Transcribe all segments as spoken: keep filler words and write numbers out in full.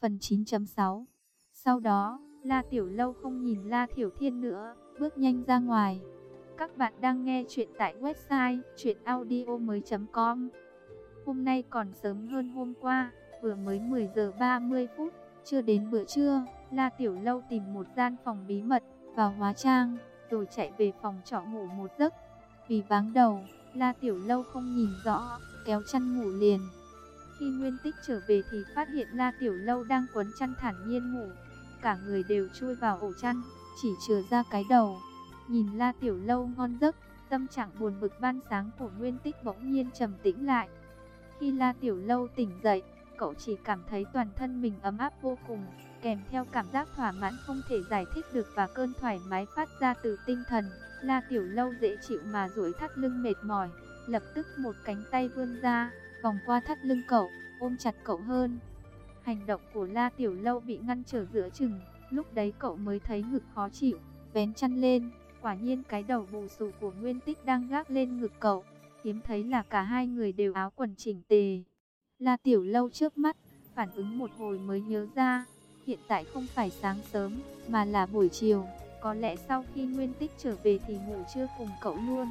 Phần chín chấm sáu. Sau đó, La Tiểu Lâu không nhìn La Thiểu Thiên nữa, bước nhanh ra ngoài. Các bạn đang nghe chuyện tại website truyện audio mới chấm com. Hôm nay còn sớm hơn hôm qua, vừa mới mười giờ ba mươi phút, chưa đến bữa trưa. La Tiểu Lâu tìm một gian phòng bí mật, vào hóa trang, rồi chạy về phòng trọ ngủ một giấc. Vì váng đầu, La Tiểu Lâu không nhìn rõ, kéo chăn ngủ liền. Khi Nguyên Tích trở về thì phát hiện La Tiểu Lâu đang quấn chăn thản nhiên ngủ. Cả người đều chui vào ổ chăn, chỉ chừa ra cái đầu. Nhìn La Tiểu Lâu ngon giấc, tâm trạng buồn bực ban sáng của Nguyên Tích bỗng nhiên trầm tĩnh lại. Khi La Tiểu Lâu tỉnh dậy, cậu chỉ cảm thấy toàn thân mình ấm áp vô cùng, kèm theo cảm giác thỏa mãn không thể giải thích được và cơn thoải mái phát ra từ tinh thần. La Tiểu Lâu dễ chịu mà duỗi thắt lưng mệt mỏi, lập tức một cánh tay vươn ra, vòng qua thắt lưng cậu, ôm chặt cậu hơn. Hành động của La Tiểu Lâu bị ngăn trở giữa chừng, lúc đấy cậu mới thấy ngực khó chịu, vén chăn lên, quả nhiên cái đầu bù xù của Nguyên Tích đang gác lên ngực cậu. Hiếm thấy là cả hai người đều áo quần chỉnh tề. La Tiểu Lâu trước mắt, phản ứng một hồi mới nhớ ra, hiện tại không phải sáng sớm, mà là buổi chiều. Có lẽ sau khi Nguyên Tích trở về thì ngủ trưa cùng cậu luôn.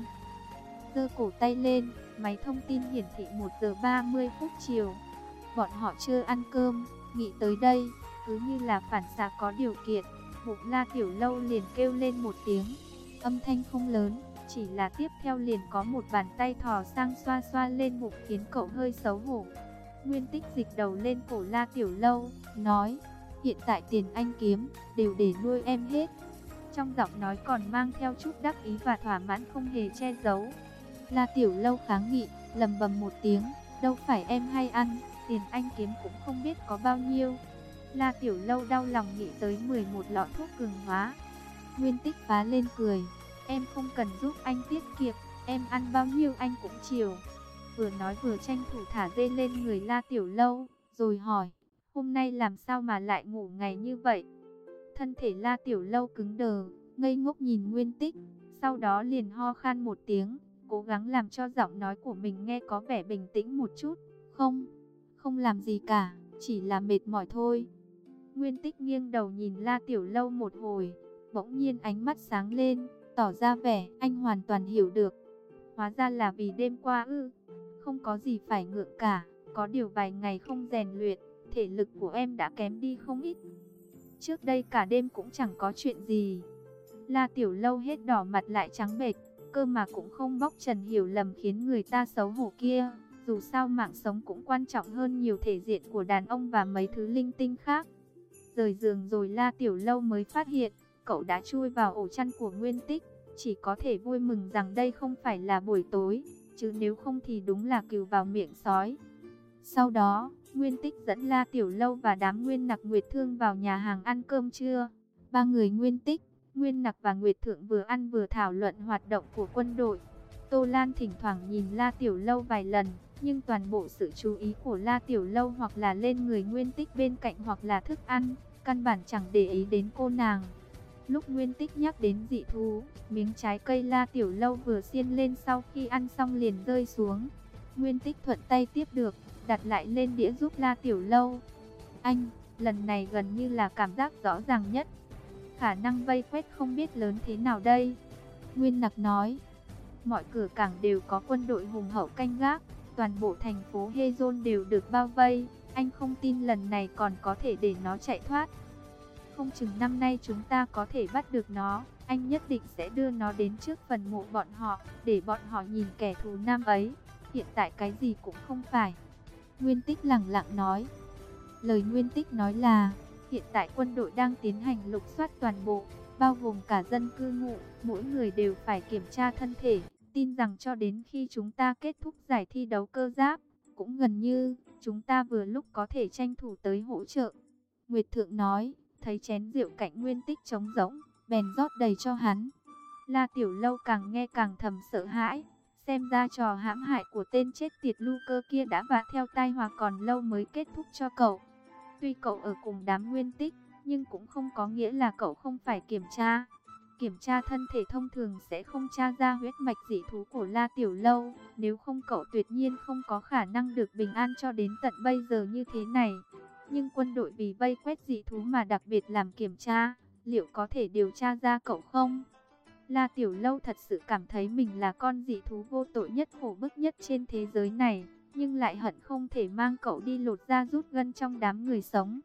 Giơ cổ tay lên, máy thông tin hiển thị một giờ ba mươi phút chiều. Bọn họ chưa ăn cơm, nghĩ tới đây, cứ như là phản xạ có điều kiện, bụng La Tiểu Lâu liền kêu lên một tiếng. Âm thanh không lớn, chỉ là tiếp theo liền có một bàn tay thò sang xoa xoa lên bụng khiến cậu hơi xấu hổ. Nguyên Tích dịch đầu lên cổ La Tiểu Lâu, nói, hiện tại tiền anh kiếm, đều để nuôi em hết. Trong giọng nói còn mang theo chút đắc ý và thỏa mãn không hề che giấu. La Tiểu Lâu kháng nghị, lầm bầm một tiếng, đâu phải em hay ăn, tiền anh kiếm cũng không biết có bao nhiêu. La Tiểu Lâu đau lòng nghĩ tới mười một lọ thuốc cường hóa. Nguyên Tích phá lên cười, em không cần giúp anh tiết kiệm, em ăn bao nhiêu anh cũng chiều. Vừa nói vừa tranh thủ thả dê lên người La Tiểu Lâu, rồi hỏi, hôm nay làm sao mà lại ngủ ngày như vậy? Thân thể La Tiểu Lâu cứng đờ, ngây ngốc nhìn Nguyên Tích, sau đó liền ho khan một tiếng, cố gắng làm cho giọng nói của mình nghe có vẻ bình tĩnh một chút. Không, không làm gì cả, chỉ là mệt mỏi thôi. Nguyên Tích nghiêng đầu nhìn La Tiểu Lâu một hồi, bỗng nhiên ánh mắt sáng lên, tỏ ra vẻ anh hoàn toàn hiểu được. Hóa ra là vì đêm qua ư? Không có gì phải ngượng cả, có điều vài ngày không rèn luyện, thể lực của em đã kém đi không ít. Trước đây cả đêm cũng chẳng có chuyện gì. La Tiểu Lâu hết đỏ mặt lại trắng bệch, cơ mà cũng không bóc trần hiểu lầm khiến người ta xấu hổ kia. Dù sao mạng sống cũng quan trọng hơn nhiều thể diện của đàn ông và mấy thứ linh tinh khác. Rời giường rồi La Tiểu Lâu mới phát hiện, cậu đã chui vào ổ chăn của Nguyên Tích. Chỉ có thể vui mừng rằng đây không phải là buổi tối, chứ nếu không thì đúng là cừu vào miệng sói. Sau đó, Nguyên Tích dẫn La Tiểu Lâu và đám Nguyên Nặc Nguyệt Thương vào nhà hàng ăn cơm trưa. Ba người Nguyên Tích, Nguyên Nặc và Nguyệt Thượng vừa ăn vừa thảo luận hoạt động của quân đội. Tô Lan thỉnh thoảng nhìn La Tiểu Lâu vài lần, nhưng toàn bộ sự chú ý của La Tiểu Lâu hoặc là lên người Nguyên Tích bên cạnh hoặc là thức ăn, căn bản chẳng để ý đến cô nàng. Lúc Nguyên Tích nhắc đến dị thú, miếng trái cây La Tiểu Lâu vừa xiên lên sau khi ăn xong liền rơi xuống. Nguyên Tích thuận tay tiếp được, đặt lại lên đĩa giúp La Tiểu Lâu. Anh, lần này gần như là cảm giác rõ ràng nhất. Khả năng vây quét không biết lớn thế nào đây. Nguyên Nặc nói, mọi cửa cảng đều có quân đội hùng hậu canh gác, toàn bộ thành phố Hezon đều được bao vây. Anh không tin lần này còn có thể để nó chạy thoát. Không chừng năm nay chúng ta có thể bắt được nó, anh nhất định sẽ đưa nó đến trước phần mộ bọn họ, để bọn họ nhìn kẻ thù năm ấy. Hiện tại cái gì cũng không phải. Nguyên Tích lẳng lặng nói. Lời Nguyên Tích nói là, hiện tại quân đội đang tiến hành lục soát toàn bộ, bao gồm cả dân cư ngụ, mỗi người đều phải kiểm tra thân thể. Tin rằng cho đến khi chúng ta kết thúc giải thi đấu cơ giáp, cũng gần như, chúng ta vừa lúc có thể tranh thủ tới hỗ trợ. Nguyệt Thượng nói, thấy chén rượu cạnh Nguyên Tích trống rỗng, bèn rót đầy cho hắn. La Tiểu Lâu càng nghe càng thầm sợ hãi, xem ra trò hãm hại của tên chết tiệt Luker kia đã vạ theo tai họa còn lâu mới kết thúc cho cậu. Tuy cậu ở cùng đám Nguyên Tích, nhưng cũng không có nghĩa là cậu không phải kiểm tra. Kiểm tra thân thể thông thường sẽ không tra ra huyết mạch dị thú của La Tiểu Lâu, nếu không cậu tuyệt nhiên không có khả năng được bình an cho đến tận bây giờ như thế này. Nhưng quân đội vì vây quét dị thú mà đặc biệt làm kiểm tra, liệu có thể điều tra ra cậu không? La Tiểu Lâu thật sự cảm thấy mình là con dị thú vô tội nhất, khổ bức nhất trên thế giới này, nhưng lại hận không thể mang cậu đi lột da rút gân trong đám người sống.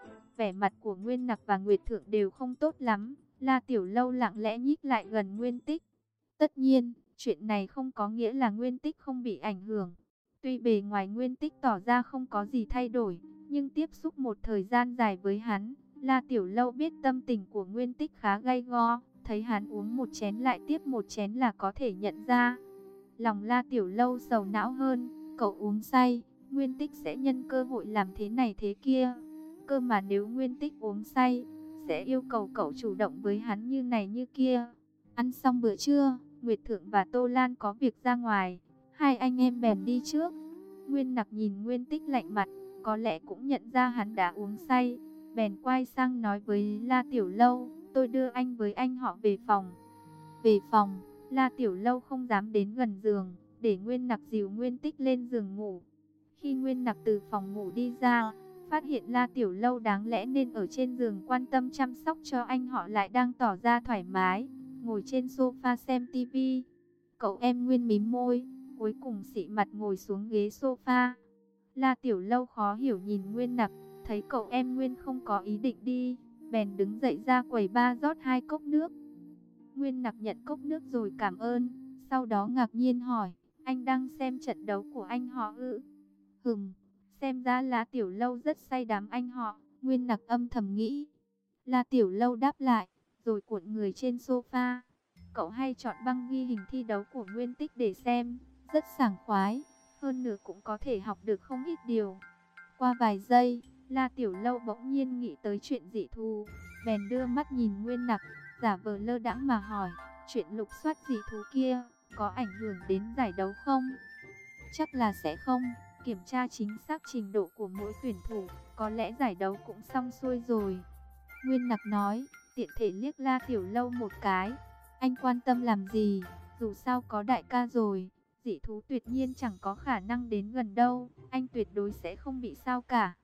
Vẻ mặt của Nguyên Nặc và Nguyệt Thượng đều không tốt lắm. La Tiểu Lâu lặng lẽ nhích lại gần Nguyên Tích. Tất nhiên, chuyện này không có nghĩa là Nguyên Tích không bị ảnh hưởng. Tuy bề ngoài Nguyên Tích tỏ ra không có gì thay đổi, nhưng tiếp xúc một thời gian dài với hắn, La Tiểu Lâu biết tâm tình của Nguyên Tích khá gay go. Thấy hắn uống một chén lại tiếp một chén là có thể nhận ra. Lòng La Tiểu Lâu sầu não hơn, cậu uống say, Nguyên Tích sẽ nhân cơ hội làm thế này thế kia. Cơ mà nếu Nguyên Tích uống say, sẽ yêu cầu cậu chủ động với hắn như này như kia. Ăn xong bữa trưa, Nguyệt Thượng và Tô Lan có việc ra ngoài, hai anh em bèn đi trước. Nguyên Nặc nhìn Nguyên Tích lạnh mặt, có lẽ cũng nhận ra hắn đã uống say, bèn quay sang nói với La Tiểu Lâu, tôi đưa anh với anh họ về phòng. Về phòng, La Tiểu Lâu không dám đến gần giường, để Nguyên Nặc dìu Nguyên Tích lên giường ngủ. Khi Nguyên Nặc từ phòng ngủ đi ra, phát hiện La Tiểu Lâu đáng lẽ nên ở trên giường quan tâm chăm sóc cho anh họ lại đang tỏ ra thoải mái, ngồi trên sofa xem tivi. Cậu em Nguyên mím môi, cuối cùng xị mặt ngồi xuống ghế sofa. La Tiểu Lâu khó hiểu nhìn Nguyên Nặc, thấy cậu em Nguyên không có ý định đi, bèn đứng dậy ra quầy bar rót hai cốc nước. Nguyên Nặc nhận cốc nước rồi cảm ơn, sau đó ngạc nhiên hỏi, anh đang xem trận đấu của anh họ ư? Hừm, xem ra La Tiểu Lâu rất say đắm anh họ, Nguyên Nặc âm thầm nghĩ. La Tiểu Lâu đáp lại, rồi cuộn người trên sofa. Cậu hay chọn băng ghi hình thi đấu của Nguyên Tích để xem, rất sảng khoái, hơn nữa cũng có thể học được không ít điều. Qua vài giây, La Tiểu Lâu bỗng nhiên nghĩ tới chuyện dị thú, bèn đưa mắt nhìn Nguyên Nặc, giả vờ lơ đãng mà hỏi, chuyện lục soát dị thú kia, có ảnh hưởng đến giải đấu không? Chắc là sẽ không, kiểm tra chính xác trình độ của mỗi tuyển thủ, có lẽ giải đấu cũng xong xuôi rồi. Nguyên Nặc nói, tiện thể liếc La Tiểu Lâu một cái, anh quan tâm làm gì, dù sao có đại ca rồi, dị thú tuyệt nhiên chẳng có khả năng đến gần đâu, anh tuyệt đối sẽ không bị sao cả.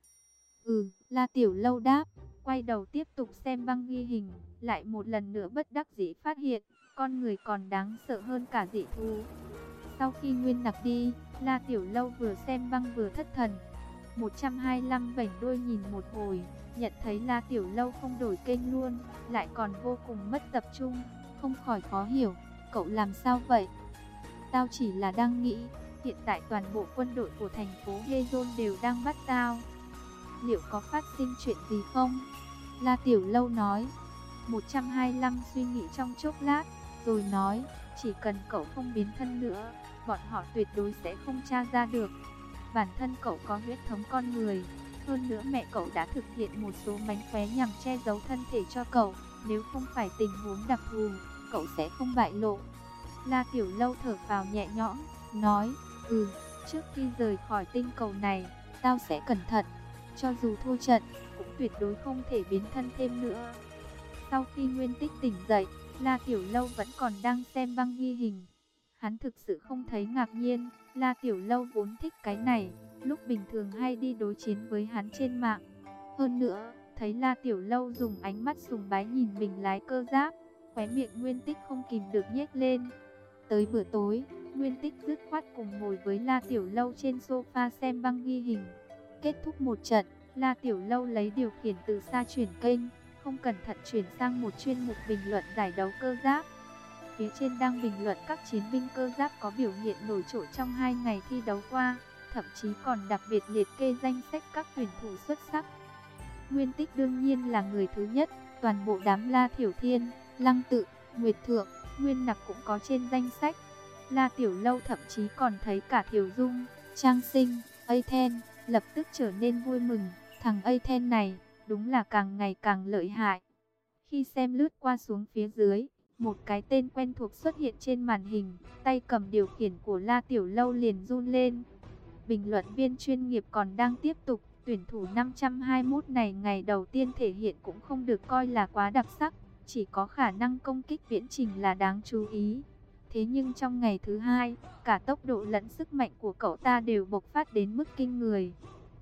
Ừ, La Tiểu Lâu đáp, quay đầu tiếp tục xem băng ghi hình, lại một lần nữa bất đắc dĩ phát hiện, con người còn đáng sợ hơn cả dị thú. Sau khi Nguyên Nặc đi, La Tiểu Lâu vừa xem băng vừa thất thần. một trăm hai mươi lăm vảnh đuôi nhìn một hồi, nhận thấy La Tiểu Lâu không đổi kênh luôn, lại còn vô cùng mất tập trung, không khỏi khó hiểu, cậu làm sao vậy? Tao chỉ là đang nghĩ, hiện tại toàn bộ quân đội của thành phố Hezon đều đang bắt tao. Liệu có phát sinh chuyện gì không? La Tiểu Lâu nói. một trăm hai mươi lăm suy nghĩ trong chốc lát, rồi nói, chỉ cần cậu không biến thân nữa, bọn họ tuyệt đối sẽ không tra ra được. Bản thân cậu có huyết thống con người, hơn nữa mẹ cậu đã thực hiện một số mánh khóe nhằm che giấu thân thể cho cậu, nếu không phải tình huống đặc thù, cậu sẽ không bại lộ. La Tiểu Lâu thở phào nhẹ nhõm, nói, ừ, trước khi rời khỏi tinh cầu này, tao sẽ cẩn thận, cho dù thua trận, cũng tuyệt đối không thể biến thân thêm nữa. Sau khi Nguyên Tích tỉnh dậy, La Tiểu Lâu vẫn còn đang xem băng ghi hình. Hắn thực sự không thấy ngạc nhiên, La Tiểu Lâu vốn thích cái này, lúc bình thường hay đi đối chiến với hắn trên mạng. Hơn nữa, thấy La Tiểu Lâu dùng ánh mắt sùng bái nhìn mình lái cơ giáp, khóe miệng Nguyên Tích không kìm được nhếch lên. Tới bữa tối, Nguyên Tích dứt khoát cùng ngồi với La Tiểu Lâu trên sofa xem băng ghi hình. Kết thúc một trận, La Tiểu Lâu lấy điều khiển từ xa chuyển kênh, không cẩn thận chuyển sang một chuyên mục bình luận giải đấu cơ giáp. Phía trên đang bình luận các chiến binh cơ giáp có biểu hiện nổi trội trong hai ngày thi đấu qua, thậm chí còn đặc biệt liệt kê danh sách các tuyển thủ xuất sắc. Nguyên Tích đương nhiên là người thứ nhất, toàn bộ đám La Thiểu Thiên, Lăng Tự, Nguyệt Thượng, Nguyên Nặc cũng có trên danh sách. La Tiểu Lâu thậm chí còn thấy cả Thiểu Dung, Trang Sinh, Aten, lập tức trở nên vui mừng, thằng Aten này đúng là càng ngày càng lợi hại. Khi xem lướt qua xuống phía dưới, một cái tên quen thuộc xuất hiện trên màn hình, tay cầm điều khiển của La Tiểu Lâu liền run lên. Bình luận viên chuyên nghiệp còn đang tiếp tục, tuyển thủ năm trăm hai mươi mốt này ngày đầu tiên thể hiện cũng không được coi là quá đặc sắc, chỉ có khả năng công kích viễn trình là đáng chú ý. Thế nhưng trong ngày thứ hai, cả tốc độ lẫn sức mạnh của cậu ta đều bộc phát đến mức kinh người.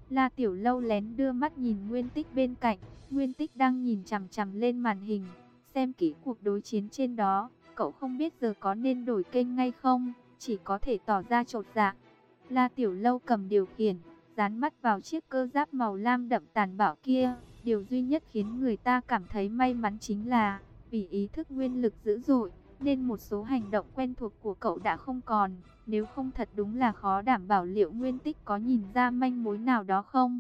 La Tiểu Lâu lén đưa mắt nhìn Nguyên Tích bên cạnh. Nguyên Tích đang nhìn chằm chằm lên màn hình, xem kỹ cuộc đối chiến trên đó. Cậu không biết giờ có nên đổi kênh ngay không, chỉ có thể tỏ ra chột dạ. La Tiểu Lâu cầm điều khiển, dán mắt vào chiếc cơ giáp màu lam đậm tàn bạo kia. Điều duy nhất khiến người ta cảm thấy may mắn chính là, vì ý thức nguyên lực dữ dội, nên một số hành động quen thuộc của cậu đã không còn. Nếu không thật đúng là khó đảm bảo liệu Nguyên Tích có nhìn ra manh mối nào đó không.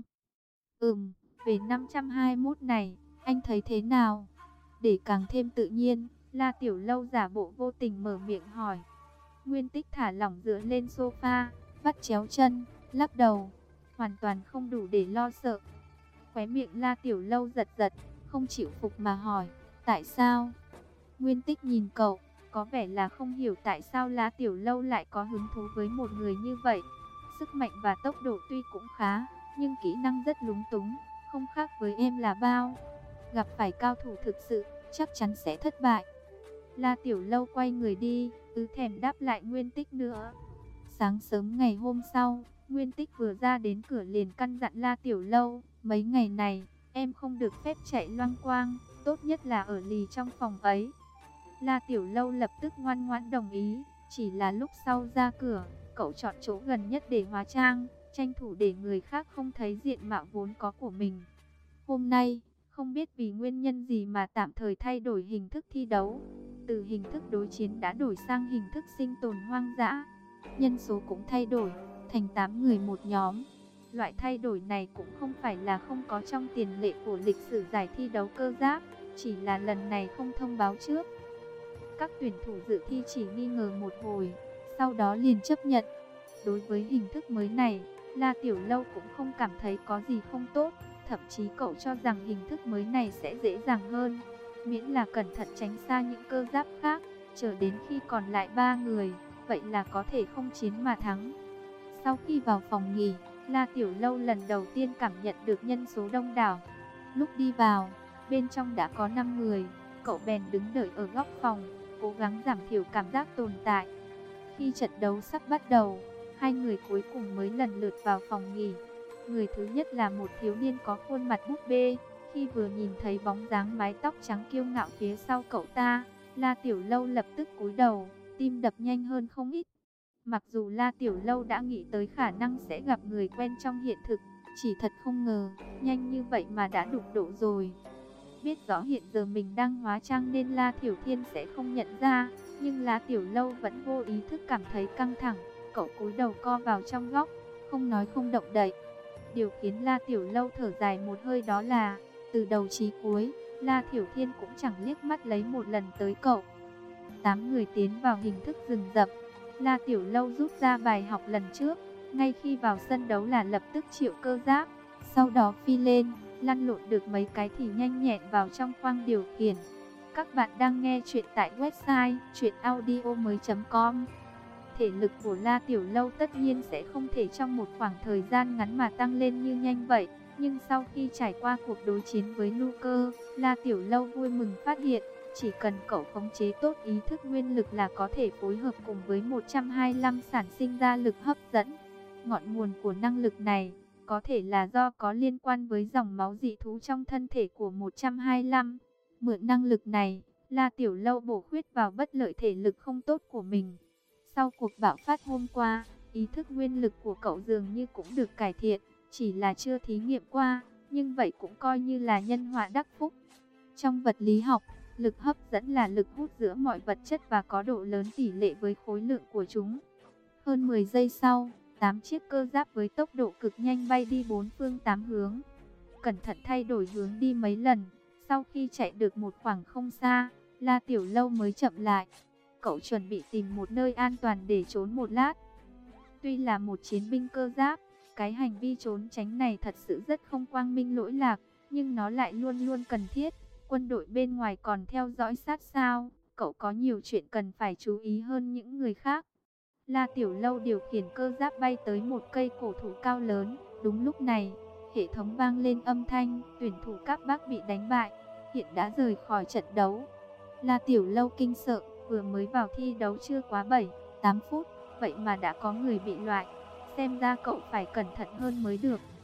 Ừm, về năm trăm hai mươi mốt này, anh thấy thế nào? Để càng thêm tự nhiên, La Tiểu Lâu giả bộ vô tình mở miệng hỏi. Nguyên Tích thả lỏng dựa lên sofa, vắt chéo chân, lắc đầu, hoàn toàn không đủ để lo sợ. Khóe miệng La Tiểu Lâu giật giật, không chịu phục mà hỏi, tại sao? Nguyên Tích nhìn cậu, có vẻ là không hiểu tại sao La Tiểu Lâu lại có hứng thú với một người như vậy. Sức mạnh và tốc độ tuy cũng khá, nhưng kỹ năng rất lúng túng, không khác với em là bao. Gặp phải cao thủ thực sự, chắc chắn sẽ thất bại. La Tiểu Lâu quay người đi, ứ thèm đáp lại Nguyên Tích nữa. Sáng sớm ngày hôm sau, Nguyên Tích vừa ra đến cửa liền căn dặn La Tiểu Lâu, mấy ngày này, em không được phép chạy loanh quang, tốt nhất là ở lì trong phòng ấy. La Tiểu Lâu lập tức ngoan ngoãn đồng ý, chỉ là lúc sau ra cửa, cậu chọn chỗ gần nhất để hóa trang, tranh thủ để người khác không thấy diện mạo vốn có của mình. Hôm nay, không biết vì nguyên nhân gì mà tạm thời thay đổi hình thức thi đấu. Từ hình thức đối chiến đã đổi sang hình thức sinh tồn hoang dã. Nhân số cũng thay đổi, thành tám người một nhóm. Loại thay đổi này cũng không phải là không có trong tiền lệ của lịch sử giải thi đấu cơ giáp, chỉ là lần này không thông báo trước. Các tuyển thủ dự thi chỉ nghi ngờ một hồi, sau đó liền chấp nhận. Đối với hình thức mới này, La Tiểu Lâu cũng không cảm thấy có gì không tốt. Thậm chí cậu cho rằng hình thức mới này sẽ dễ dàng hơn, miễn là cẩn thận tránh xa những cơ giáp khác. Chờ đến khi còn lại ba người, vậy là có thể không chiến mà thắng. Sau khi vào phòng nghỉ, La Tiểu Lâu lần đầu tiên cảm nhận được nhân số đông đảo. Lúc đi vào, bên trong đã có năm người, cậu bèn đứng đợi ở góc phòng, cố gắng giảm thiểu cảm giác tồn tại. Khi trận đấu sắp bắt đầu, hai người cuối cùng mới lần lượt vào phòng nghỉ. Người thứ nhất là một thiếu niên có khuôn mặt búp bê. Khi vừa nhìn thấy bóng dáng mái tóc trắng kiêu ngạo phía sau cậu ta, La Tiểu Lâu lập tức cúi đầu, tim đập nhanh hơn không ít. Mặc dù La Tiểu Lâu đã nghĩ tới khả năng sẽ gặp người quen trong hiện thực, chỉ thật không ngờ, nhanh như vậy mà đã đụng độ rồi. Biết rõ hiện giờ mình đang hóa trang nên La Thiểu Thiên sẽ không nhận ra, nhưng La Tiểu Lâu vẫn vô ý thức cảm thấy căng thẳng. Cậu cúi đầu co vào trong góc, không nói không động đậy. Điều khiến La Tiểu Lâu thở dài một hơi đó là, từ đầu chí cuối, La Thiểu Thiên cũng chẳng liếc mắt lấy một lần tới cậu. Tám người tiến vào hình thức rừng rậm. La Tiểu Lâu rút ra bài học lần trước, ngay khi vào sân đấu là lập tức triệu cơ giáp, sau đó phi lên, lăn lộn được mấy cái thì nhanh nhẹn vào trong khoang điều khiển. Các bạn đang nghe chuyện tại website truyện audio mới chấm com. Thể lực của La Tiểu Lâu tất nhiên sẽ không thể trong một khoảng thời gian ngắn mà tăng lên như nhanh vậy. Nhưng sau khi trải qua cuộc đối chiến với Luker, La Tiểu Lâu vui mừng phát hiện, chỉ cần cậu khống chế tốt ý thức nguyên lực là có thể phối hợp cùng với một trăm hai mươi lăm sản sinh ra lực hấp dẫn. Ngọn nguồn của năng lực này có thể là do có liên quan với dòng máu dị thú trong thân thể của một trăm hai mươi lăm. Mượn năng lực này, La Tiểu Lâu bổ khuyết vào bất lợi thể lực không tốt của mình. Sau cuộc bạo phát hôm qua, ý thức nguyên lực của cậu dường như cũng được cải thiện, chỉ là chưa thí nghiệm qua, nhưng vậy cũng coi như là nhân họa đắc phúc. Trong vật lý học, lực hấp dẫn là lực hút giữa mọi vật chất và có độ lớn tỷ lệ với khối lượng của chúng. Hơn mười giây sau, tám chiếc cơ giáp với tốc độ cực nhanh bay đi bốn phương tám hướng. Cẩn thận thay đổi hướng đi mấy lần, sau khi chạy được một khoảng không xa, La Tiểu Lâu mới chậm lại. Cậu chuẩn bị tìm một nơi an toàn để trốn một lát. Tuy là một chiến binh cơ giáp, cái hành vi trốn tránh này thật sự rất không quang minh lỗi lạc, nhưng nó lại luôn luôn cần thiết. Quân đội bên ngoài còn theo dõi sát sao, cậu có nhiều chuyện cần phải chú ý hơn những người khác. La Tiểu Lâu điều khiển cơ giáp bay tới một cây cổ thụ cao lớn. Đúng lúc này, hệ thống vang lên âm thanh, tuyển thủ các bác bị đánh bại, hiện đã rời khỏi trận đấu. La Tiểu Lâu kinh sợ, vừa mới vào thi đấu chưa quá bảy, tám phút, vậy mà đã có người bị loại. Xem ra cậu phải cẩn thận hơn mới được.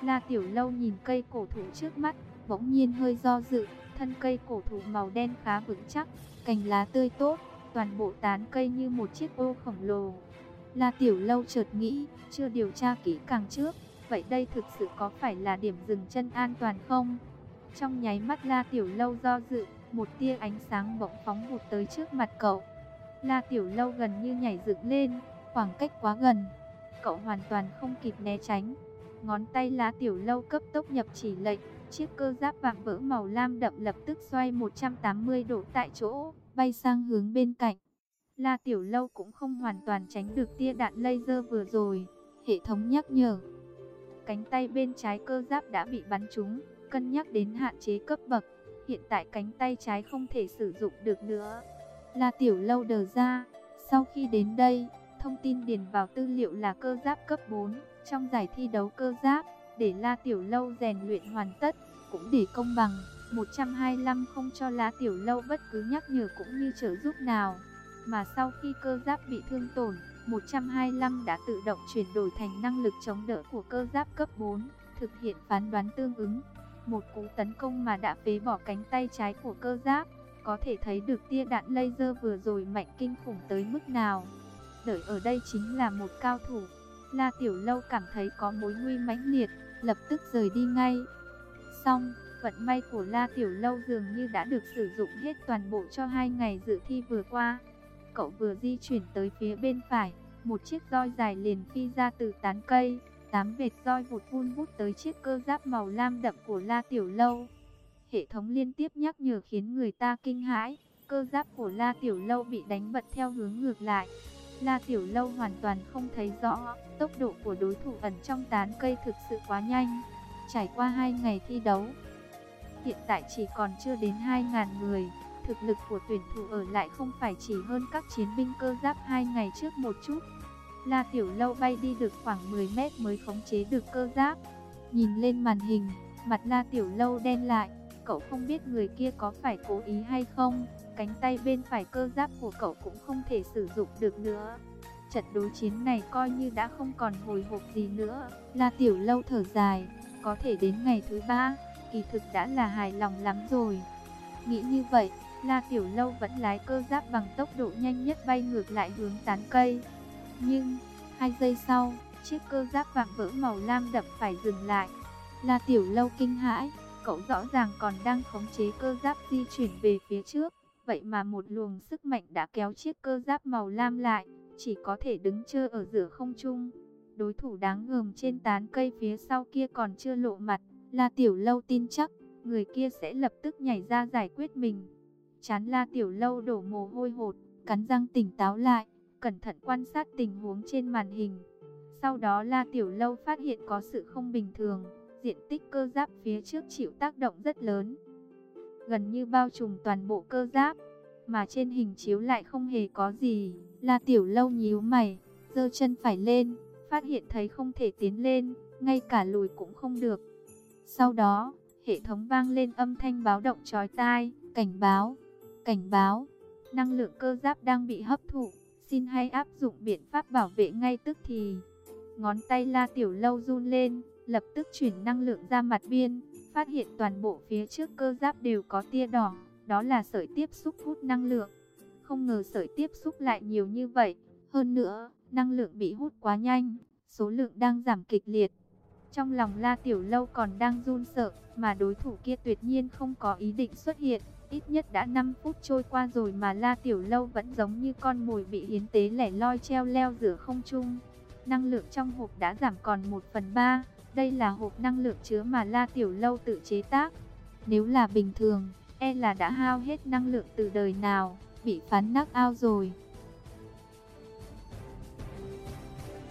La Tiểu Lâu nhìn cây cổ thụ trước mắt, bỗng nhiên hơi do dự. Thân cây cổ thụ màu đen khá vững chắc, cành lá tươi tốt, toàn bộ tán cây như một chiếc ô khổng lồ. La Tiểu Lâu chợt nghĩ, chưa điều tra kỹ càng trước, vậy đây thực sự có phải là điểm dừng chân an toàn không? Trong nháy mắt La Tiểu Lâu do dự, một tia ánh sáng bỗng phóng vụt tới trước mặt cậu. La Tiểu Lâu gần như nhảy dựng lên, khoảng cách quá gần, cậu hoàn toàn không kịp né tránh. Ngón tay La Tiểu Lâu cấp tốc nhập chỉ lệnh, chiếc cơ giáp vạm vỡ màu lam đậm lập tức xoay một trăm tám mươi độ tại chỗ, bay sang hướng bên cạnh. La Tiểu Lâu cũng không hoàn toàn tránh được tia đạn laser vừa rồi, hệ thống nhắc nhở. Cánh tay bên trái cơ giáp đã bị bắn trúng, cân nhắc đến hạn chế cấp bậc, hiện tại cánh tay trái không thể sử dụng được nữa. La Tiểu Lâu đờ ra, sau khi đến đây, thông tin điền vào tư liệu là cơ giáp cấp bốn, trong giải thi đấu cơ giáp, để La Tiểu Lâu rèn luyện hoàn tất, cũng để công bằng, một trăm hai mươi lăm không cho La Tiểu Lâu bất cứ nhắc nhở cũng như trợ giúp nào. Mà sau khi cơ giáp bị thương tổn, một trăm hai mươi lăm đã tự động chuyển đổi thành năng lực chống đỡ của cơ giáp cấp bốn, thực hiện phán đoán tương ứng. Một cú tấn công mà đã phế bỏ cánh tay trái của cơ giáp, có thể thấy được tia đạn laser vừa rồi mạnh kinh khủng tới mức nào. Đợi ở đây chính là một cao thủ. La Tiểu Lâu cảm thấy có mối nguy mãnh liệt, lập tức rời đi ngay. Xong, vận may của La Tiểu Lâu dường như đã được sử dụng hết toàn bộ cho hai ngày dự thi vừa qua. Cậu vừa di chuyển tới phía bên phải, một chiếc roi dài liền phi ra từ tán cây, tám vệt roi vụt vun vút tới chiếc cơ giáp màu lam đậm của La Tiểu Lâu. Hệ thống liên tiếp nhắc nhở khiến người ta kinh hãi, cơ giáp của La Tiểu Lâu bị đánh bật theo hướng ngược lại. La Tiểu Lâu hoàn toàn không thấy rõ, tốc độ của đối thủ ẩn trong tán cây thực sự quá nhanh. Trải qua hai ngày thi đấu, hiện tại chỉ còn chưa đến hai nghìn người. Thực lực của tuyển thủ ở lại không phải chỉ hơn các chiến binh cơ giáp hai ngày trước một chút. La Tiểu Lâu bay đi được khoảng mười mét mới khống chế được cơ giáp. Nhìn lên màn hình, mặt La Tiểu Lâu đen lại. Cậu không biết người kia có phải cố ý hay không. Cánh tay bên phải cơ giáp của cậu cũng không thể sử dụng được nữa. Trận đối chiến này coi như đã không còn hồi hộp gì nữa. La Tiểu Lâu thở dài, có thể đến ngày thứ ba, kỳ thực đã là hài lòng lắm rồi. Nghĩ như vậy, La Tiểu Lâu vẫn lái cơ giáp bằng tốc độ nhanh nhất bay ngược lại hướng tán cây. Nhưng, hai giây sau, chiếc cơ giáp vạm vỡ màu lam đậm phải dừng lại. La Tiểu Lâu kinh hãi, cậu rõ ràng còn đang khống chế cơ giáp di chuyển về phía trước. Vậy mà một luồng sức mạnh đã kéo chiếc cơ giáp màu lam lại, chỉ có thể đứng trơ ở giữa không trung. Đối thủ đáng gờm trên tán cây phía sau kia còn chưa lộ mặt, La Tiểu Lâu tin chắc, người kia sẽ lập tức nhảy ra giải quyết mình. Trán La Tiểu Lâu đổ mồ hôi hột, cắn răng tỉnh táo lại, cẩn thận quan sát tình huống trên màn hình. Sau đó La Tiểu Lâu phát hiện có sự không bình thường, diện tích cơ giáp phía trước chịu tác động rất lớn, gần như bao trùm toàn bộ cơ giáp, mà trên hình chiếu lại không hề có gì. La Tiểu Lâu nhíu mày, giơ chân phải lên, phát hiện thấy không thể tiến lên, ngay cả lùi cũng không được. Sau đó, hệ thống vang lên âm thanh báo động chói tai, cảnh báo, cảnh báo, năng lượng cơ giáp đang bị hấp thụ, xin hãy áp dụng biện pháp bảo vệ ngay tức thì. Ngón tay La Tiểu Lâu run lên, lập tức chuyển năng lượng ra mặt biên, phát hiện toàn bộ phía trước cơ giáp đều có tia đỏ, đó là sợi tiếp xúc hút năng lượng. Không ngờ sợi tiếp xúc lại nhiều như vậy, hơn nữa, năng lượng bị hút quá nhanh, số lượng đang giảm kịch liệt. Trong lòng La Tiểu Lâu còn đang run sợ, mà đối thủ kia tuyệt nhiên không có ý định xuất hiện. Ít nhất đã năm phút trôi qua rồi mà La Tiểu Lâu vẫn giống như con mồi bị hiến tế lẻ loi treo leo giữa không trung. Năng lượng trong hộp đã giảm còn một phần ba. Đây là hộp năng lượng chứa mà La Tiểu Lâu tự chế tác. Nếu là bình thường, e là đã hao hết năng lượng từ đời nào, bị phán knock out rồi.